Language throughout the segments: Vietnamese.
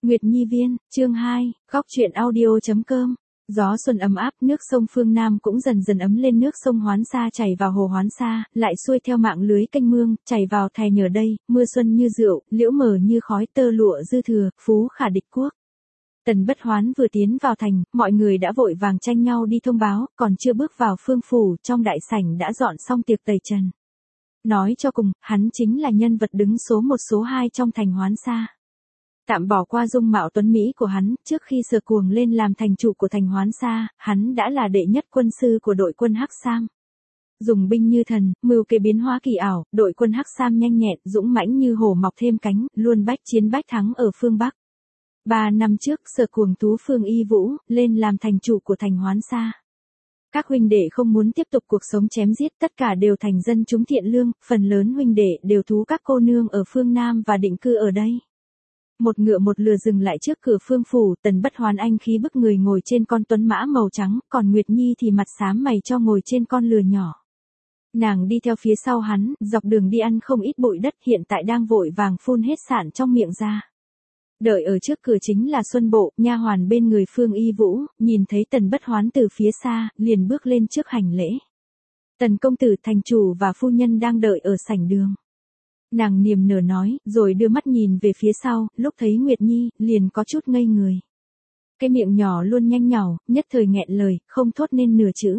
Nguyệt Nhi Viên, chương 2, góc truyện audio.com. Gió xuân ấm áp, nước sông phương Nam cũng dần dần ấm lên, nước sông Hoán Sa chảy vào hồ Hoán Sa, lại xuôi theo mạng lưới kênh mương, chảy vào Thài Nhờ đây, mưa xuân như rượu, liễu mờ như khói, tơ lụa dư thừa, phú khả địch quốc. Tần Bất Hoán vừa tiến vào thành, mọi người đã vội vàng tranh nhau đi thông báo, còn chưa bước vào phương phủ, trong đại sảnh đã dọn xong tiệc tẩy trần. Nói cho cùng, hắn chính là nhân vật đứng số 1 số 2 trong thành Hoán Sa. Tạm bỏ qua dung mạo tuấn Mỹ của hắn, trước khi Sở Cuồng lên làm thành chủ của thành Hoán Sa, hắn đã là đệ nhất quân sư của đội quân Hắc Sam. Dùng binh như thần, mưu kế biến hóa kỳ ảo, đội quân Hắc Sam nhanh nhẹn, dũng mãnh như hổ mọc thêm cánh, luôn bách chiến bách thắng ở phương Bắc. 3 năm trước, Sở Cuồng tú Phương Y Vũ, lên làm thành chủ của thành Hoán Sa. Các huynh đệ không muốn tiếp tục cuộc sống chém giết, tất cả đều thành dân chúng thiện lương, phần lớn huynh đệ đều thú các cô nương ở phương Nam và định cư ở đây. Một ngựa một lừa dừng lại trước cửa phương phủ, Tần Bất Hoán anh khí bức người ngồi trên con tuấn mã màu trắng, còn Nguyệt Nhi thì mặt xám mày cho ngồi trên con lừa nhỏ. Nàng đi theo phía sau hắn, dọc đường đi ăn không ít bụi đất, hiện tại đang vội vàng phun hết sạn trong miệng ra. Đợi ở trước cửa chính là Xuân Bộ, nha hoàn bên người Phương Y Vũ, nhìn thấy Tần Bất Hoán từ phía xa, liền bước lên trước hành lễ. Tần công tử, thành chủ và phu nhân đang đợi ở sảnh đường. Nàng niềm nở nói, rồi đưa mắt nhìn về phía sau, lúc thấy Nguyệt Nhi, liền có chút ngây người. Cái miệng nhỏ luôn nhanh nhảu, nhất thời nghẹn lời, không thốt nên nửa chữ.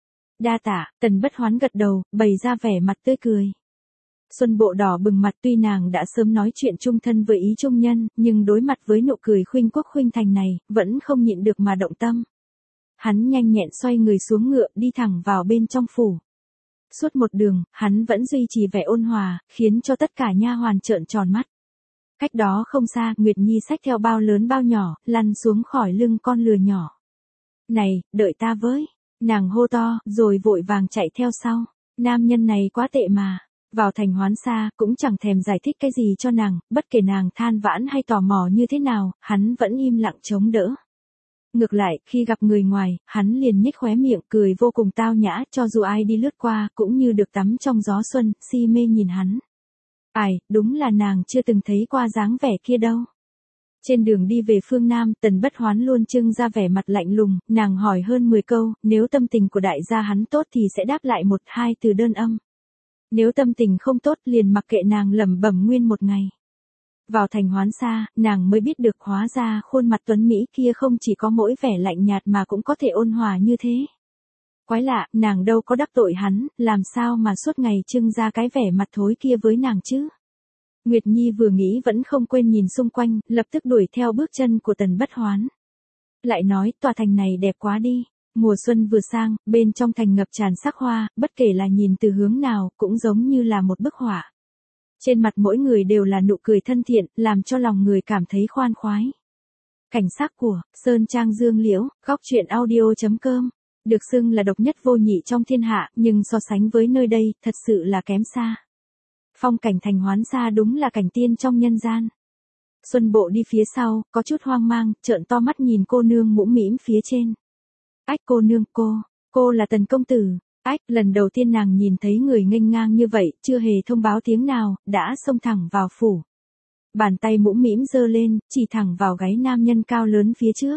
Đa tạ, Tần Bất Hoán gật đầu, bày ra vẻ mặt tươi cười. Xuân Bộ đỏ bừng mặt, tuy nàng đã sớm nói chuyện chung thân với ý trung nhân, nhưng đối mặt với nụ cười khuynh quốc khuynh thành này, vẫn không nhịn được mà động tâm. Hắn nhanh nhẹn xoay người xuống ngựa, đi thẳng vào bên trong phủ. Suốt một đường, hắn vẫn duy trì vẻ ôn hòa, khiến cho tất cả nha hoàn trợn tròn mắt. Cách đó không xa, Nguyệt Nhi xách theo bao lớn bao nhỏ, lăn xuống khỏi lưng con lừa nhỏ. Này, đợi ta với. Nàng hô to, rồi vội vàng chạy theo sau. Nam nhân này quá tệ mà. Vào thành Hoán Sa, cũng chẳng thèm giải thích cái gì cho nàng, bất kể nàng than vãn hay tò mò như thế nào, hắn vẫn im lặng chống đỡ. Ngược lại, khi gặp người ngoài, hắn liền nhếch khóe miệng, cười vô cùng tao nhã, cho dù ai đi lướt qua, cũng như được tắm trong gió xuân, si mê nhìn hắn. Ai, đúng là nàng chưa từng thấy qua dáng vẻ kia đâu. Trên đường đi về phương Nam, Tần Bất Hoán luôn trưng ra vẻ mặt lạnh lùng, nàng hỏi hơn 10 câu, nếu tâm tình của đại gia hắn tốt thì sẽ đáp lại 1-2 từ đơn âm. Nếu tâm tình không tốt liền mặc kệ nàng lẩm bẩm nguyên một ngày. Vào thành Hoán Sa, nàng mới biết được hóa ra khuôn mặt tuấn Mỹ kia không chỉ có mỗi vẻ lạnh nhạt mà cũng có thể ôn hòa như thế. Quái lạ, nàng đâu có đắc tội hắn, làm sao mà suốt ngày trưng ra cái vẻ mặt thối kia với nàng chứ? Nguyệt Nhi vừa nghĩ vẫn không quên nhìn xung quanh, lập tức đuổi theo bước chân của Tần Bất Hoán. Lại nói, tòa thành này đẹp quá đi. Mùa xuân vừa sang, bên trong thành ngập tràn sắc hoa, bất kể là nhìn từ hướng nào, cũng giống như là một bức họa. Trên mặt mỗi người đều là nụ cười thân thiện, làm cho lòng người cảm thấy khoan khoái. Cảnh sắc của Sơn Trang Dương Liễu, góc truyện audio.com, được xưng là độc nhất vô nhị trong thiên hạ, nhưng so sánh với nơi đây, thật sự là kém xa. Phong cảnh thành Hoán Sa đúng là cảnh tiên trong nhân gian. Xuân Bộ đi phía sau, có chút hoang mang, trợn to mắt nhìn cô nương mũm mĩm phía trên. Ách, cô nương, cô là Tần công tử. Ách, lần đầu tiên nàng nhìn thấy người nghênh ngang như vậy, chưa hề thông báo tiếng nào, đã xông thẳng vào phủ. Bàn tay mũm mĩm giơ lên, chỉ thẳng vào gáy nam nhân cao lớn phía trước.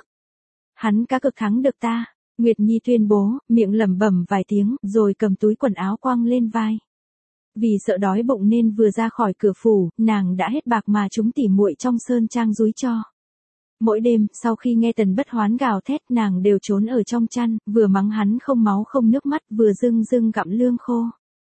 Hắn cá cực thắng được ta. Nguyệt Nhi tuyên bố, miệng lẩm bẩm vài tiếng, rồi cầm túi quần áo quăng lên vai. Vì sợ đói bụng nên vừa ra khỏi cửa phủ, nàng đã hết bạc mà chúng tỉ muội trong Sơn Trang dúi cho. Mỗi đêm, sau khi nghe Tần Bất Hoán gào thét, nàng đều trốn ở trong chăn, vừa mắng hắn không máu không nước mắt, vừa dưng gặm lương khô.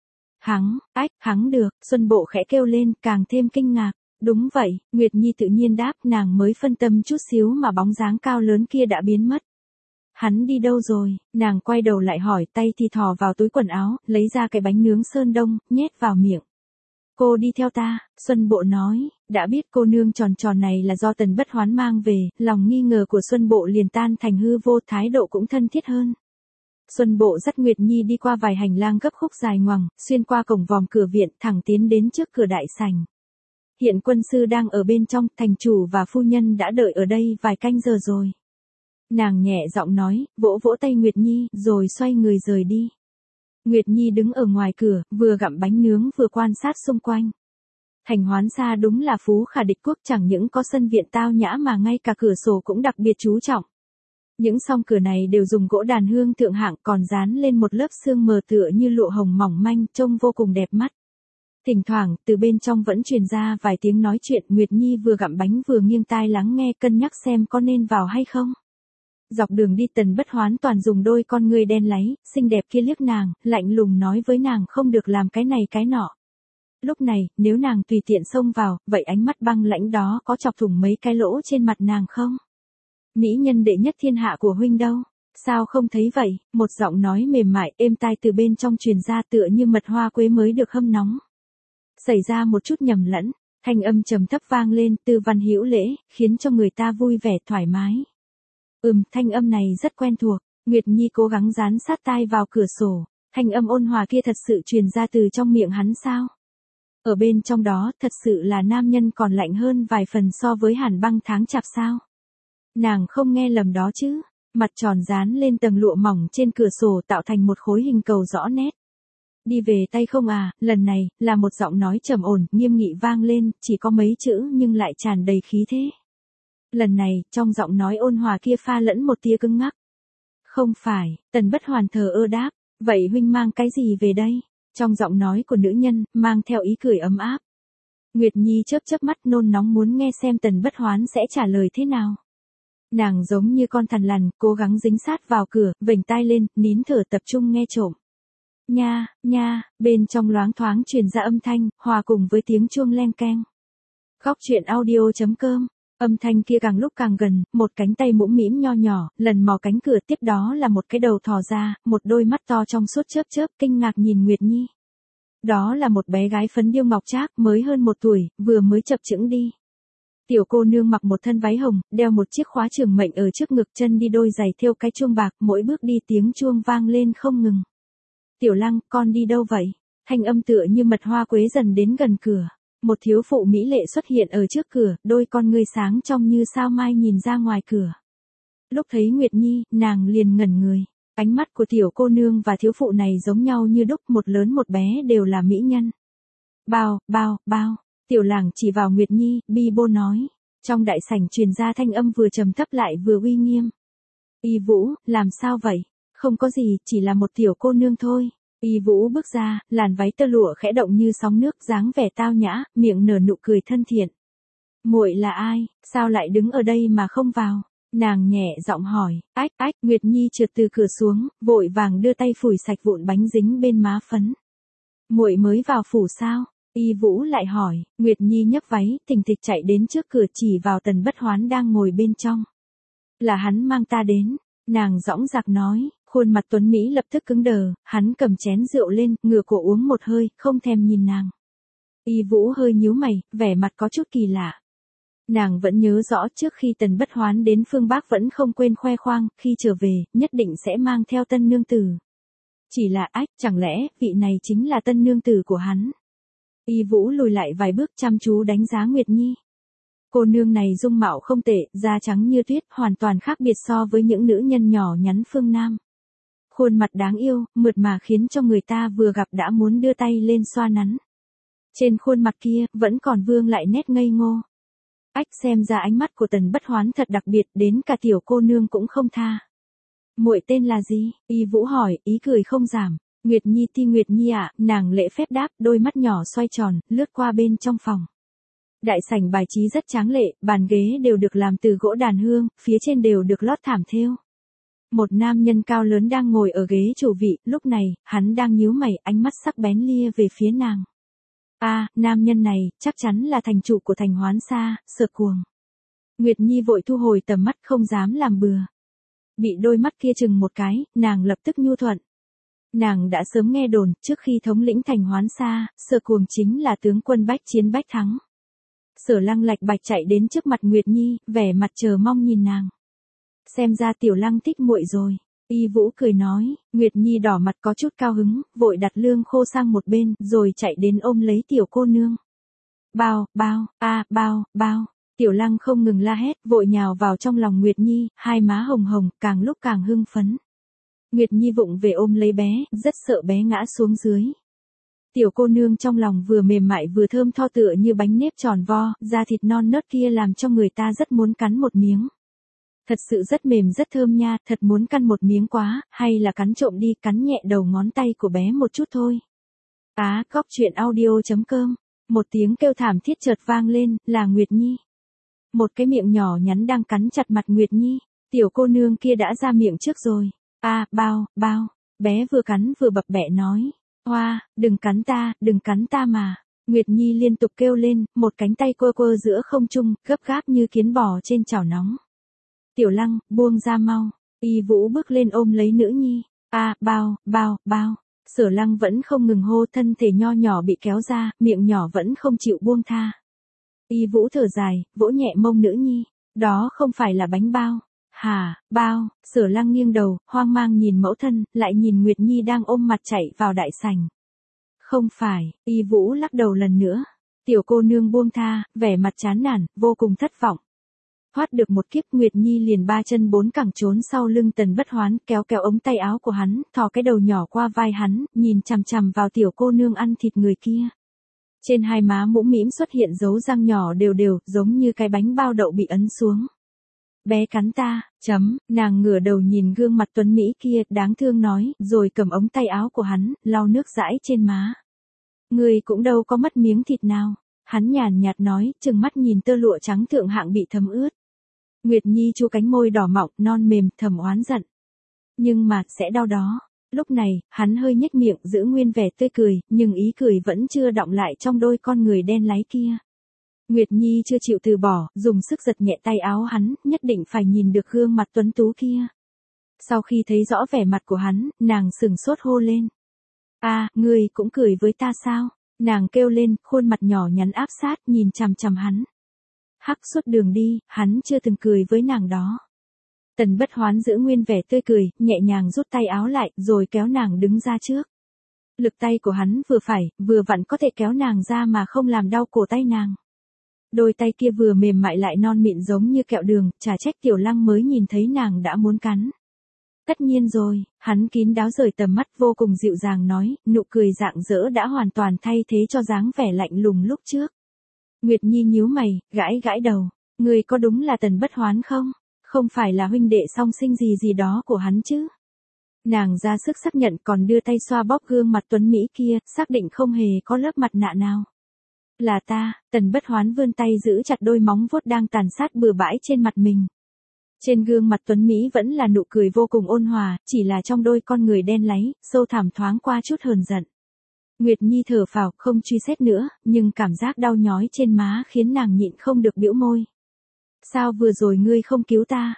Hắng được, Xuân Bộ khẽ kêu lên, càng thêm kinh ngạc. Đúng vậy, Nguyệt Nhi tự nhiên đáp, nàng mới phân tâm chút xíu mà bóng dáng cao lớn kia đã biến mất. Hắn đi đâu rồi? Nàng quay đầu lại hỏi, tay thì thò vào túi quần áo, lấy ra cái bánh nướng sơn đông, nhét vào miệng. Cô đi theo ta, Xuân Bộ nói, đã biết cô nương tròn tròn này là do Tần Bất Hoán mang về, lòng nghi ngờ của Xuân Bộ liền tan thành hư vô, thái độ cũng thân thiết hơn. Xuân Bộ dắt Nguyệt Nhi đi qua vài hành lang gấp khúc dài ngoằng, xuyên qua cổng vòm cửa viện, thẳng tiến đến trước cửa đại sảnh. Hiện quân sư đang ở bên trong, thành chủ và phu nhân đã đợi ở đây vài canh giờ rồi. Nàng nhẹ giọng nói, vỗ vỗ tay Nguyệt Nhi, rồi xoay người rời đi. Nguyệt Nhi đứng ở ngoài cửa, vừa gặm bánh nướng vừa quan sát xung quanh. Thành Hoán Sa đúng là phú khả địch quốc, chẳng những có sân viện tao nhã mà ngay cả cửa sổ cũng đặc biệt chú trọng. Những song cửa này đều dùng gỗ đàn hương thượng hạng, còn dán lên một lớp sương mờ tựa như lụa hồng mỏng manh, trông vô cùng đẹp mắt. Thỉnh thoảng, từ bên trong vẫn truyền ra vài tiếng nói chuyện, Nguyệt Nhi vừa gặm bánh vừa nghiêng tai lắng nghe, cân nhắc xem có nên vào hay không. Dọc đường đi Tần Bất Hoán toàn dùng đôi con ngươi đen láy, xinh đẹp kia liếc nàng, lạnh lùng nói với nàng không được làm cái này cái nọ. Lúc này, nếu nàng tùy tiện xông vào, vậy ánh mắt băng lãnh đó có chọc thủng mấy cái lỗ trên mặt nàng không? Mỹ nhân đệ nhất thiên hạ của huynh đâu? Sao không thấy vậy? Một giọng nói mềm mại, êm tai từ bên trong truyền ra tựa như mật hoa quế mới được hâm nóng. Xảy ra một chút nhầm lẫn, thanh âm trầm thấp vang lên, Tư Văn hữu lễ, khiến cho người ta vui vẻ thoải mái. Thanh âm này rất quen thuộc. Nguyệt Nhi cố gắng dán sát tai vào cửa sổ, thanh âm ôn hòa kia thật sự truyền ra từ trong miệng hắn sao? Ở bên trong đó, thật sự là nam nhân còn lạnh hơn vài phần so với hàn băng tháng chạp sao? Nàng không nghe lầm đó chứ? Mặt tròn dán lên tầng lụa mỏng trên cửa sổ tạo thành một khối hình cầu rõ nét. Đi về tay không à? Lần này, là một giọng nói trầm ổn, nghiêm nghị vang lên, chỉ có mấy chữ nhưng lại tràn đầy khí thế. Lần này, trong giọng nói ôn hòa kia pha lẫn một tia cứng ngắc. Không phải, Tần Bất Hoàn thờ ơ đáp, vậy huynh mang cái gì về đây? Trong giọng nói của nữ nhân, mang theo ý cười ấm áp. Nguyệt Nhi chớp chớp mắt nôn nóng muốn nghe xem Tần Bất Hoán sẽ trả lời thế nào. Nàng giống như con thằn lằn, cố gắng dính sát vào cửa, vểnh tai lên, nín thở tập trung nghe trộm. Nha, nha, bên trong loáng thoáng truyền ra âm thanh, hòa cùng với tiếng chuông leng keng. Góc truyện audio.com. Âm thanh kia càng lúc càng gần, một cánh tay mũm mĩm nho nhỏ, lần mò cánh cửa, tiếp đó là một cái đầu thò ra, một đôi mắt to trong suốt chớp chớp, kinh ngạc nhìn Nguyệt Nhi. Đó là một bé gái phấn điêu ngọc trác, mới hơn 1 tuổi, vừa mới chập chững đi. Tiểu cô nương mặc một thân váy hồng, đeo một chiếc khóa trường mệnh ở trước ngực, chân đi đôi giày thêu cái chuông bạc, mỗi bước đi tiếng chuông vang lên không ngừng. Tiểu Lăng, con đi đâu vậy? Thanh âm tựa như mật hoa quế dần đến gần cửa. Một thiếu phụ mỹ lệ xuất hiện ở trước cửa, đôi con ngươi sáng trong như sao mai nhìn ra ngoài cửa. Lúc thấy Nguyệt Nhi, nàng liền ngẩn người. Ánh mắt của tiểu cô nương và thiếu phụ này giống nhau như đúc, một lớn một bé đều là mỹ nhân. Bao, bao, bao. Tiểu Làng chỉ vào Nguyệt Nhi, bi bô nói. Trong đại sảnh truyền ra thanh âm vừa trầm thấp lại vừa uy nghiêm. Y Vũ, làm sao vậy? Không có gì, chỉ là một tiểu cô nương thôi. Y Vũ bước ra, làn váy tơ lụa khẽ động như sóng nước, dáng vẻ tao nhã, miệng nở nụ cười thân thiện. Muội là ai, sao lại đứng ở đây mà không vào? Nàng nhẹ giọng hỏi. Ách, Nguyệt Nhi trượt từ cửa xuống, vội vàng đưa tay phủi sạch vụn bánh dính bên má phấn. Muội mới vào phủ sao? Y Vũ lại hỏi. Nguyệt Nhi nhấc váy, thình thịch chạy đến trước cửa chỉ vào Tần Bất Hoán đang ngồi bên trong. Là hắn mang ta đến. Nàng dõng dạc nói. Khuôn mặt tuấn Mỹ lập tức cứng đờ, hắn cầm chén rượu lên, ngửa cổ uống một hơi, không thèm nhìn nàng. Y Vũ hơi nhíu mày, vẻ mặt có chút kỳ lạ. Nàng vẫn nhớ rõ trước khi Tần Bất Hoán đến phương Bắc vẫn không quên khoe khoang, khi trở về, nhất định sẽ mang theo tân nương tử. Chỉ là chẳng lẽ, vị này chính là tân nương tử của hắn. Y Vũ lùi lại vài bước chăm chú đánh giá Nguyệt Nhi. Cô nương này dung mạo không tệ, da trắng như tuyết, hoàn toàn khác biệt so với những nữ nhân nhỏ nhắn phương Nam. Khuôn mặt đáng yêu, mượt mà khiến cho người ta vừa gặp đã muốn đưa tay lên xoa nắn. Trên khuôn mặt kia, vẫn còn vương lại nét ngây ngô. Xem ra ánh mắt của Tần Bất Hoán thật đặc biệt, đến cả tiểu cô nương cũng không tha. Muội tên là gì? Y Vũ hỏi, ý cười không giảm. Nguyệt Nhi ti Nguyệt Nhi ạ, nàng lễ phép đáp, đôi mắt nhỏ xoay tròn, lướt qua bên trong phòng. Đại sảnh bài trí rất tráng lệ, bàn ghế đều được làm từ gỗ đàn hương, phía trên đều được lót thảm thêu. Một nam nhân cao lớn đang ngồi ở ghế chủ vị, lúc này, hắn đang nhíu mày, ánh mắt sắc bén lia về phía nàng. Nam nhân này, chắc chắn là thành chủ của Thành Hoán Sa, Sở Cuồng. Nguyệt Nhi vội thu hồi tầm mắt không dám làm bừa. Bị đôi mắt kia chừng một cái, nàng lập tức nhu thuận. Nàng đã sớm nghe đồn, trước khi thống lĩnh Thành Hoán Sa, Sở Cuồng chính là tướng quân bách chiến bách thắng. Sở Lăng lạch bạch chạy đến trước mặt Nguyệt Nhi, vẻ mặt chờ mong nhìn nàng. Xem ra Tiểu Lăng thích muội rồi. Y Vũ cười nói. Nguyệt Nhi đỏ mặt có chút cao hứng, vội đặt lương khô sang một bên, rồi chạy đến ôm lấy tiểu cô nương. Bao, bao, bao. Tiểu Lăng không ngừng la hét, vội nhào vào trong lòng Nguyệt Nhi, hai má hồng hồng, càng lúc càng hưng phấn. Nguyệt Nhi vụng về ôm lấy bé, rất sợ bé ngã xuống dưới. Tiểu cô nương trong lòng vừa mềm mại vừa thơm tho tựa như bánh nếp tròn vo, da thịt non nớt kia làm cho người ta rất muốn cắn một miếng. Thật sự rất mềm rất thơm nha, thật muốn căn một miếng quá, hay là cắn trộm đi, cắn nhẹ đầu ngón tay của bé một chút thôi. Góc truyện audio.com. Một tiếng kêu thảm thiết chợt vang lên, là Nguyệt Nhi. Một cái miệng nhỏ nhắn đang cắn chặt mặt Nguyệt Nhi, tiểu cô nương kia đã ra miệng trước rồi. Bao, bé vừa cắn vừa bập bẹ nói. Hoa, đừng cắn ta mà. Nguyệt Nhi liên tục kêu lên, một cánh tay quơ quơ giữa không trung, gấp gáp như kiến bò trên chảo nóng. Tiểu Lăng, buông ra mau. Y Vũ bước lên ôm lấy nữ nhi. Bao. Sở Lăng vẫn không ngừng hô, thân thể nho nhỏ bị kéo ra, miệng nhỏ vẫn không chịu buông tha. Y Vũ thở dài, vỗ nhẹ mông nữ nhi. Đó không phải là bánh bao. Hả, bao, Sở Lăng nghiêng đầu, hoang mang nhìn mẫu thân, lại nhìn Nguyệt Nhi đang ôm mặt chạy vào đại sảnh. Không phải, Y Vũ lắc đầu lần nữa. Tiểu cô nương buông tha, vẻ mặt chán nản, vô cùng thất vọng. Thoát được một kiếp, Nguyệt Nhi liền ba chân bốn cẳng trốn sau lưng Tần Bất Hoán, kéo ống tay áo của hắn, thò cái đầu nhỏ qua vai hắn, nhìn chằm chằm vào tiểu cô nương ăn thịt người kia. Trên hai má mũm mĩm xuất hiện dấu răng nhỏ đều, giống như cái bánh bao đậu bị ấn xuống. Bé cắn ta, nàng ngửa đầu nhìn gương mặt tuấn Mỹ kia, đáng thương nói, rồi cầm ống tay áo của hắn, lau nước dãi trên má. Người cũng đâu có mất miếng thịt nào. Hắn nhàn nhạt nói, trừng mắt nhìn tơ lụa trắng thượng hạng bị thấm ướt. Nguyệt Nhi chu cánh môi đỏ mọng, non mềm, thầm oán giận. Nhưng mà, sẽ đau đó. Lúc này, hắn hơi nhếch miệng, giữ nguyên vẻ tươi cười, nhưng ý cười vẫn chưa đọng lại trong đôi con người đen láy kia. Nguyệt Nhi chưa chịu từ bỏ, dùng sức giật nhẹ tay áo hắn, nhất định phải nhìn được gương mặt tuấn tú kia. Sau khi thấy rõ vẻ mặt của hắn, nàng sừng sốt hô lên. Ngươi cũng cười với ta sao? Nàng kêu lên, khuôn mặt nhỏ nhắn áp sát, nhìn chằm chằm hắn. Hắc suốt đường đi, hắn chưa từng cười với nàng đó. Tần Bất Hoán giữ nguyên vẻ tươi cười, nhẹ nhàng rút tay áo lại, rồi kéo nàng đứng ra trước. Lực tay của hắn vừa phải, vừa vặn có thể kéo nàng ra mà không làm đau cổ tay nàng. Đôi tay kia vừa mềm mại lại non mịn giống như kẹo đường, chả trách Tiểu Lăng mới nhìn thấy nàng đã muốn cắn. Tất nhiên rồi, hắn kín đáo rời tầm mắt, vô cùng dịu dàng nói, nụ cười rạng rỡ đã hoàn toàn thay thế cho dáng vẻ lạnh lùng lúc trước. Nguyệt Nhi nhíu mày, gãi đầu, người có đúng là Tần Bất Hoán không? Không phải là huynh đệ song sinh gì đó của hắn chứ? Nàng ra sức xác nhận, còn đưa tay xoa bóp gương mặt tuấn Mỹ kia, xác định không hề có lớp mặt nạ nào. Là ta. Tần Bất Hoán vươn tay giữ chặt đôi móng vuốt đang tàn sát bừa bãi trên mặt mình. Trên gương mặt tuấn Mỹ vẫn là nụ cười vô cùng ôn hòa, chỉ là trong đôi con người đen láy, sâu thẳm thoáng qua chút hờn giận. Nguyệt Nhi thở phào, không truy xét nữa, nhưng cảm giác đau nhói trên má khiến nàng nhịn không được bĩu môi. Sao vừa rồi ngươi không cứu ta?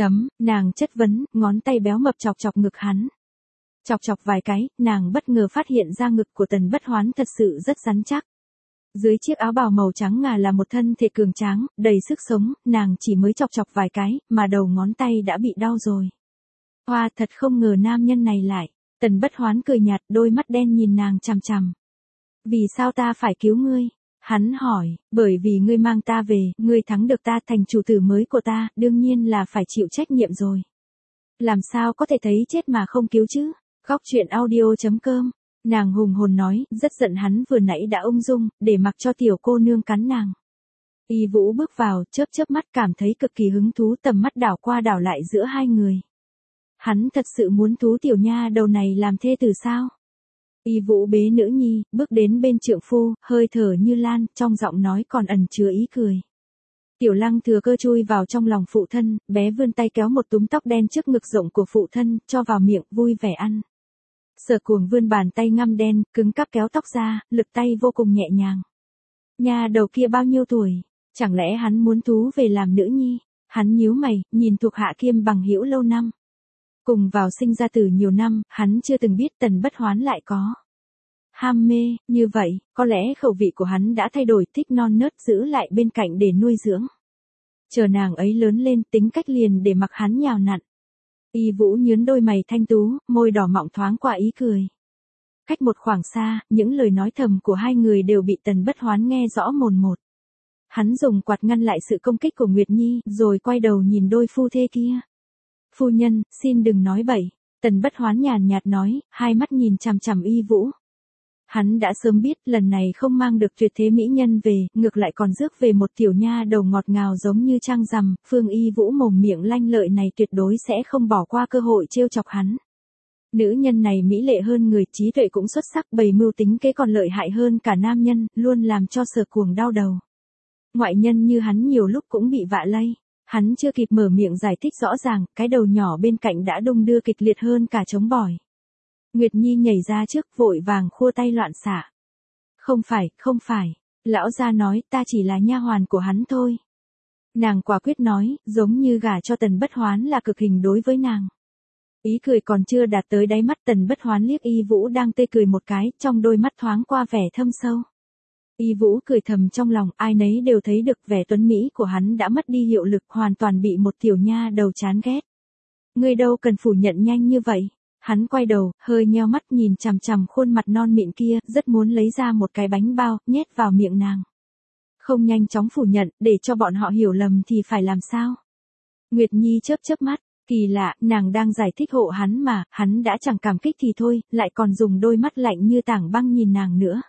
Nàng chất vấn, ngón tay béo mập chọc ngực hắn. Chọc vài cái, nàng bất ngờ phát hiện ra ngực của Tần Bất Hoán thật sự rất rắn chắc. Dưới chiếc áo bào màu trắng ngà là một thân thể cường tráng, đầy sức sống, nàng chỉ mới chọc vài cái, mà đầu ngón tay đã bị đau rồi. Hoa, thật không ngờ nam nhân này lại. Tần Bất Hoán cười nhạt, đôi mắt đen nhìn nàng chằm chằm. Vì sao ta phải cứu ngươi? Hắn hỏi, bởi vì ngươi mang ta về, ngươi thắng được ta thành chủ tử mới của ta, đương nhiên là phải chịu trách nhiệm rồi. Làm sao có thể thấy chết mà không cứu chứ? Góc truyện audio.com. Nàng hùng hồn nói, rất giận hắn vừa nãy đã ung dung, để mặc cho tiểu cô nương cắn nàng. Y Vũ bước vào, chớp mắt cảm thấy cực kỳ hứng thú, tầm mắt đảo qua đảo lại giữa hai người. Hắn thật sự muốn thú tiểu nha đầu này làm thê tử sao? Y Vũ bế nữ nhi, bước đến bên trượng phu, hơi thở như lan, trong giọng nói còn ẩn chứa ý cười. Tiểu Lăng thừa cơ chui vào trong lòng phụ thân, bé vươn tay kéo một túm tóc đen trước ngực rộng của phụ thân, cho vào miệng, vui vẻ ăn. Sở Cuồng vươn bàn tay ngăm đen, cứng cáp kéo tóc ra, lực tay vô cùng nhẹ nhàng. Nha đầu kia bao nhiêu tuổi? Chẳng lẽ hắn muốn thú về làm nữ nhi? Hắn nhíu mày, nhìn thuộc hạ Kiêm Bằng Hữu lâu năm. Cùng vào sinh ra từ nhiều năm, hắn chưa từng biết Tần Bất Hoán lại có ham mê, như vậy, có lẽ khẩu vị của hắn đã thay đổi, thích non nớt giữ lại bên cạnh để nuôi dưỡng. Chờ nàng ấy lớn lên, tính cách liền để mặc hắn nhào nặn. Y Vũ nhướng đôi mày thanh tú, môi đỏ mọng thoáng qua ý cười. Cách một khoảng xa, những lời nói thầm của hai người đều bị Tần Bất Hoán nghe rõ mồn một. Hắn dùng quạt ngăn lại sự công kích của Nguyệt Nhi, rồi quay đầu nhìn đôi phu thê kia. Phu nhân, xin đừng nói bậy. Tần Bất Hoán nhàn nhạt nói, hai mắt nhìn chằm chằm Y Vũ. Hắn đã sớm biết lần này không mang được tuyệt thế mỹ nhân về, ngược lại còn rước về một tiểu nha đầu ngọt ngào giống như trăng rằm, Phương Y Vũ mồm miệng lanh lợi này tuyệt đối sẽ không bỏ qua cơ hội trêu chọc hắn. Nữ nhân này mỹ lệ hơn người, trí tuệ cũng xuất sắc, bày mưu tính kế còn lợi hại hơn cả nam nhân, luôn làm cho Sở Cuồng đau đầu. Ngoại nhân như hắn nhiều lúc cũng bị vạ lây. Hắn chưa kịp mở miệng giải thích rõ ràng, cái đầu nhỏ bên cạnh đã đung đưa kịch liệt hơn cả trống bỏi. Nguyệt Nhi nhảy ra trước, vội vàng khua tay loạn xạ. Không phải, lão gia nói ta chỉ là nha hoàn của hắn thôi. Nàng quả quyết nói, giống như gả cho Tần Bất Hoán là cực hình đối với nàng. Ý cười còn chưa đạt tới đáy mắt, Tần Bất Hoán liếc Y Vũ đang tê cười một cái, trong đôi mắt thoáng qua vẻ thâm sâu. Y Vũ cười thầm trong lòng, ai nấy đều thấy được vẻ tuấn mỹ của hắn đã mất đi hiệu lực, hoàn toàn bị một tiểu nha đầu chán ghét. Ngươi đâu cần phủ nhận nhanh như vậy. Hắn quay đầu, hơi nheo mắt nhìn chằm chằm khuôn mặt non mịn kia, rất muốn lấy ra một cái bánh bao, nhét vào miệng nàng. Không nhanh chóng phủ nhận, để cho bọn họ hiểu lầm thì phải làm sao? Nguyệt Nhi chớp chớp mắt, kỳ lạ, nàng đang giải thích hộ hắn mà, hắn đã chẳng cảm kích thì thôi, lại còn dùng đôi mắt lạnh như tảng băng nhìn nàng nữa.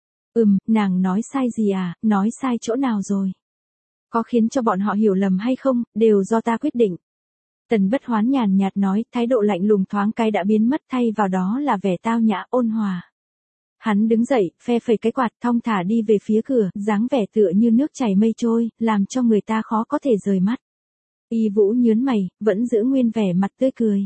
Nàng nói sai gì à, nói sai chỗ nào rồi? Có khiến cho bọn họ hiểu lầm hay không, đều do ta quyết định. Tần Bất Hoán nhàn nhạt nói, thái độ lạnh lùng thoáng cái đã biến mất, thay vào đó là vẻ tao nhã ôn hòa. Hắn đứng dậy, phe phẩy cái quạt, thong thả đi về phía cửa, dáng vẻ tựa như nước chảy mây trôi, làm cho người ta khó có thể rời mắt. Y Vũ nhớn mày, vẫn giữ nguyên vẻ mặt tươi cười.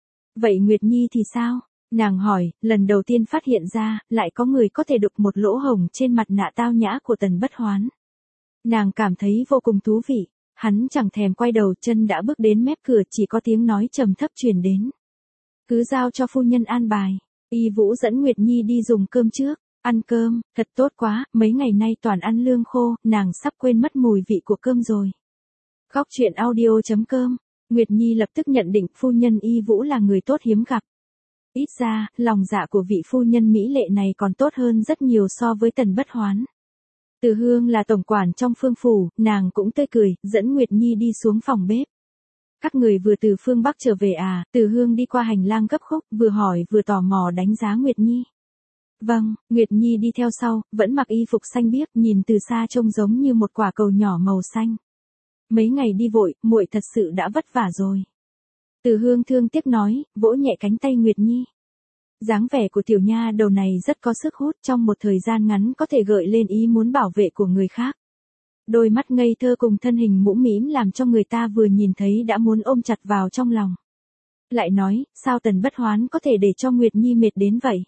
Vậy Nguyệt Nhi thì sao? Nàng hỏi, lần đầu tiên phát hiện ra, lại có người có thể đục một lỗ hổng trên mặt nạ tao nhã của Tần Bất Hoán. Nàng cảm thấy vô cùng thú vị. Hắn chẳng thèm quay đầu, chân đã bước đến mép cửa, chỉ có tiếng nói trầm thấp truyền đến. Cứ giao cho phu nhân an bài. Y Vũ dẫn Nguyệt Nhi đi dùng cơm trước. Ăn cơm, thật tốt quá, mấy ngày nay toàn ăn lương khô, nàng sắp quên mất mùi vị của cơm rồi. Góc truyện audio.com. Nguyệt Nhi lập tức nhận định phu nhân Y Vũ là người tốt hiếm gặp. Ít ra, lòng dạ của vị phu nhân mỹ lệ này còn tốt hơn rất nhiều so với Tần Bất Hoán. Từ Hương là tổng quản trong Phương phủ, nàng cũng tươi cười, dẫn Nguyệt Nhi đi xuống phòng bếp. Các người vừa từ phương Bắc trở về à? Từ Hương đi qua hành lang gấp khúc, vừa hỏi vừa tò mò đánh giá Nguyệt Nhi. Vâng, Nguyệt Nhi đi theo sau, vẫn mặc y phục xanh biếc, nhìn từ xa trông giống như một quả cầu nhỏ màu xanh. Mấy ngày đi vội, muội thật sự đã vất vả rồi. Từ Hương thương tiếc nói, vỗ nhẹ cánh tay Nguyệt Nhi. Dáng vẻ của tiểu nha đầu này rất có sức hút, trong một thời gian ngắn có thể gợi lên ý muốn bảo vệ của người khác. Đôi mắt ngây thơ cùng thân hình mũm mĩm làm cho người ta vừa nhìn thấy đã muốn ôm chặt vào trong lòng. Lại nói, sao Tần Bất Hoán có thể để cho Nguyệt Nhi mệt đến vậy?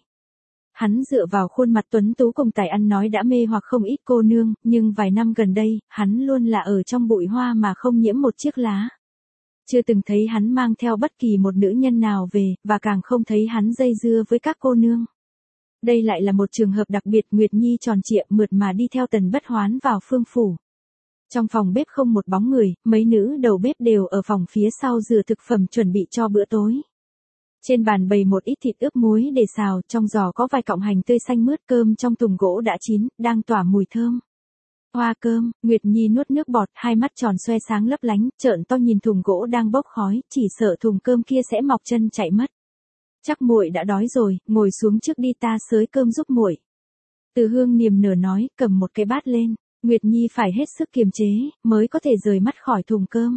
Hắn dựa vào khuôn mặt tuấn tú cùng tài ăn nói đã mê hoặc không ít cô nương, nhưng vài năm gần đây, hắn luôn là ở trong bụi hoa mà không nhiễm một chiếc lá. Chưa từng thấy hắn mang theo bất kỳ một nữ nhân nào về, và càng không thấy hắn dây dưa với các cô nương. Đây lại là một trường hợp đặc biệt, Nguyệt Nhi tròn trịa mượt mà đi theo Tần Bất Hoán vào Phương phủ. Trong phòng bếp không một bóng người, mấy nữ đầu bếp đều ở phòng phía sau rửa thực phẩm chuẩn bị cho bữa tối. Trên bàn bày một ít thịt ướp muối để xào, trong giò có vài cọng hành tươi xanh mướt, cơm trong thùng gỗ đã chín, đang tỏa mùi thơm. Hoa cơm, Nguyệt Nhi nuốt nước bọt, hai mắt tròn xoe sáng lấp lánh, trợn to nhìn thùng gỗ đang bốc khói, chỉ sợ thùng cơm kia sẽ mọc chân chạy mất. Chắc muội đã đói rồi, ngồi xuống trước đi, ta xới cơm giúp muội. Từ Hương niềm nở nói, cầm một cái bát lên. Nguyệt Nhi phải hết sức kiềm chế, mới có thể rời mắt khỏi thùng cơm.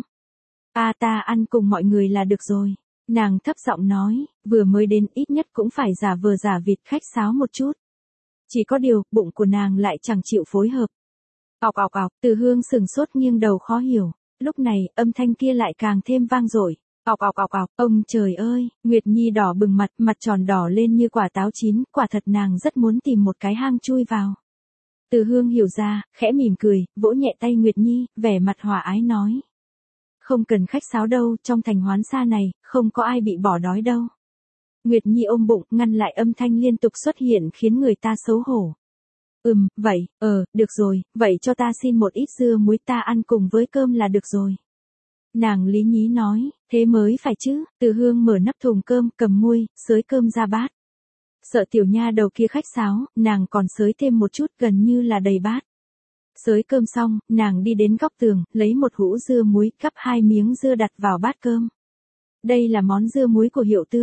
Ta ăn cùng mọi người là được rồi. Nàng thấp giọng nói, vừa mới đến ít nhất cũng phải giả vờ giả vịt khách sáo một chút. Chỉ có điều, bụng của nàng lại chẳng chịu phối hợp. Ọc, Từ Hương sừng sốt nghiêng đầu khó hiểu. Lúc này, âm thanh kia lại càng thêm vang dội. Ọc, ông trời ơi, Nguyệt Nhi đỏ bừng mặt, mặt tròn đỏ lên như quả táo chín, quả thật nàng rất muốn tìm một cái hang chui vào. Từ Hương hiểu ra, khẽ mỉm cười, vỗ nhẹ tay Nguyệt Nhi, vẻ mặt hòa ái nói. Không cần khách sáo đâu, trong thành Hoán Sa này, không có ai bị bỏ đói đâu. Nguyệt Nhi ôm bụng, ngăn lại âm thanh liên tục xuất hiện khiến người ta xấu hổ. Vậy, được rồi, vậy cho ta xin một ít dưa muối, ta ăn cùng với cơm là được rồi. Nàng lý nhí nói, thế mới phải chứ. Từ Hương mở nắp thùng cơm, cầm muôi, xới cơm ra bát. Sợ tiểu nha đầu kia khách sáo, nàng còn xới thêm một chút, gần như là đầy bát. Xới cơm xong, nàng đi đến góc tường, lấy một hũ dưa muối, cắp 2 miếng dưa đặt vào bát cơm. Đây là món dưa muối của Hiệu Tương.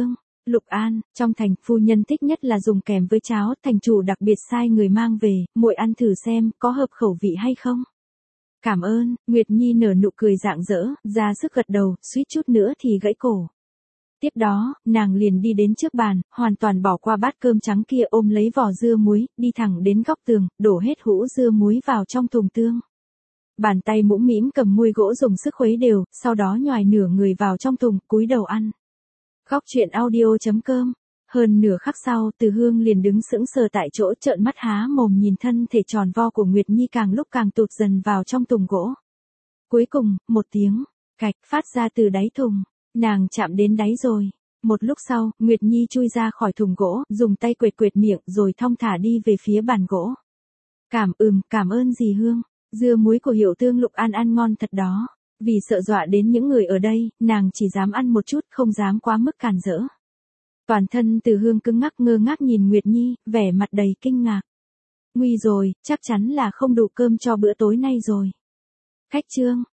Lục An, trong thành, phu nhân thích nhất là dùng kèm với cháo, thành chủ đặc biệt sai người mang về, muội ăn thử xem, có hợp khẩu vị hay không? Cảm ơn, Nguyệt Nhi nở nụ cười rạng rỡ, ra sức gật đầu, suýt chút nữa thì gãy cổ. Tiếp đó, nàng liền đi đến trước bàn, hoàn toàn bỏ qua bát cơm trắng kia, ôm lấy vỏ dưa muối, đi thẳng đến góc tường, đổ hết hũ dưa muối vào trong thùng tương. Bàn tay mũm mĩm cầm muôi gỗ dùng sức khuấy đều, sau đó nhoài nửa người vào trong thùng, cúi đầu ăn. Góc truyện audio.com. Hơn nửa khắc sau, Từ Hương liền đứng sững sờ tại chỗ, trợn mắt há mồm nhìn thân thể tròn vo của Nguyệt Nhi càng lúc càng tụt dần vào trong thùng gỗ. Cuối cùng, một tiếng cạch phát ra từ đáy thùng. Nàng chạm đến đáy rồi. Một lúc sau, Nguyệt Nhi chui ra khỏi thùng gỗ, dùng tay quệt quệt miệng rồi thong thả đi về phía bàn gỗ. Cảm ơn dì Hương. Dưa muối của Hiểu Tương Lục An ăn ngon thật đó. Vì sợ dọa đến những người ở đây, nàng chỉ dám ăn một chút, không dám quá mức cản rỡ. Toàn thân Từ Hương cứng ngắc ngơ ngác nhìn Nguyệt Nhi, vẻ mặt đầy kinh ngạc. Nguy rồi, chắc chắn là không đủ cơm cho bữa tối nay rồi. Khách trương.